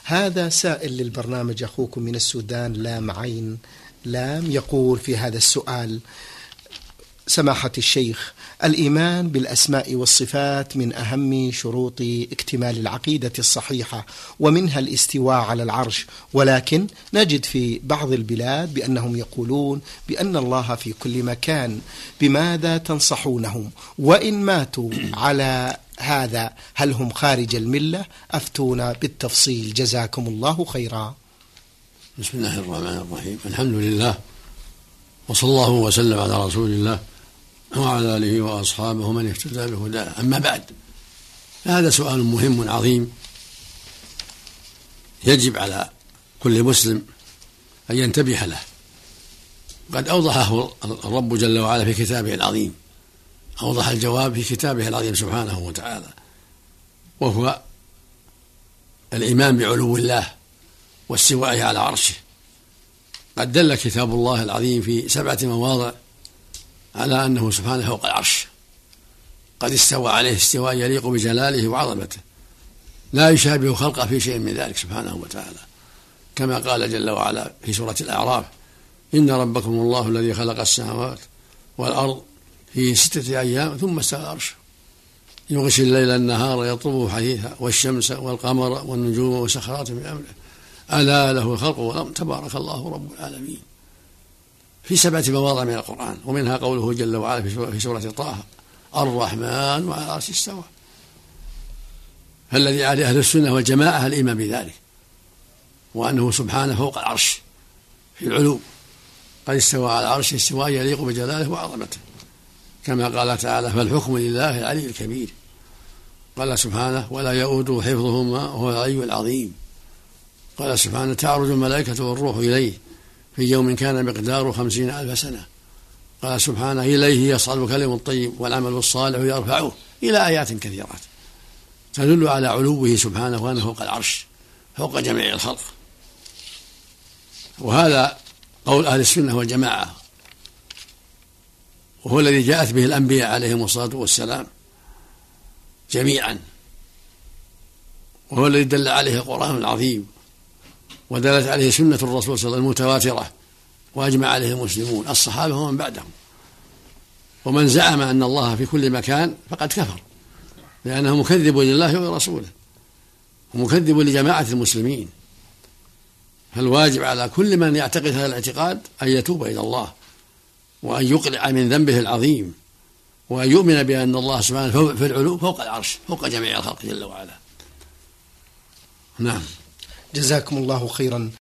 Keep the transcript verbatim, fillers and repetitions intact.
هذا سائل للبرنامج أخوكم من السودان لام عين لام، يقول في هذا السؤال: سماحة الشيخ، الإيمان بالأسماء والصفات من أهم شروط اكتمال العقيدة الصحيحة، ومنها الاستواء على العرش، ولكن نجد في بعض البلاد بأنهم يقولون بأن الله في كل مكان. بماذا تنصحونهم؟ وإن ماتوا على هذا هل هم خارج الملة؟ أفتونا بالتفصيل جزاكم الله خيرا. بسم الله الرحمن الرحيم، الحمد لله، وصلى الله وسلم على رسول الله وعلى آله وأصحابه من اهتدى بهداه. أما بعد، هذا سؤال مهم عظيم يجب على كل مسلم أن ينتبه له. قد أوضحه الرب جل وعلا في كتابه العظيم، أوضح الجواب في كتابه العظيم سبحانه وتعالى، وهو الإيمان بعلو الله واستوائه على عرشه. قد دل كتاب الله العظيم في سبعة مواضع على أنه سبحانه فوق العرش، قد استوى عليه استواء يليق بجلاله وعظمته، لا يشابه خلقه في شيء من ذلك سبحانه وتعالى، كما قال جل وعلا في سورة الأعراف: إن ربكم الله الذي خلق السماوات والأرض في ستة أيام ثم استوى على العرش يغشي الليل النهار يطلبه حثيثا والشمس والقمر والنجوم وسخرات بأمره ألا له الخلق والأمر تبارك الله رب العالمين، في سبعة مواضع من القرآن، ومنها قوله جل وعلا في سورة طه: الرحمن وعلى العرش استوى. فالذي عليه أهل السنة والجماعة الإيمان بذلك، وأنه سبحانه فوق العرش في العلو، قد استوى على العرش استواء يليق بجلاله وعظمته، كما قال تعالى: فالحكم لله العلي الكبير. قال سبحانه: ولا يؤوده حفظهما وهو العلي العظيم. قال سبحانه: تعرج الملائكة والروح إليه في يوم كان مقداره خمسين ألف سنة. قال سبحانه: إليه يصعد الكلم الطيب والعمل الصالح يرفعه، إلى آيات كثيرات تدل على علوه سبحانه وأنه فوق العرش فوق جميع الخلق. وهذا قول أهل السنة والجماعة، وهو الذي جاءت به الأنبياء عليهم الصلاة والسلام جميعا، وهو الذي دل عليه القرآن العظيم، ودلت عليه سنة الرسول صلى الله عليه وسلم المتواترة، وأجمع عليه المسلمون الصحابة ومن بعدهم. ومن زعم أن الله في كل مكان فقد كفر، لأنه مكذب لله ورسوله ومكذب لجماعة المسلمين. فالواجب على كل من يعتقد هذا الاعتقاد أن يتوب إلى الله، وأن يقلع من ذنبه العظيم، وأن يؤمن بأن الله سبحانه في العلو فوق العرش فوق جميع الخلق جل وعلا. نعم. جزاكم الله خيرا.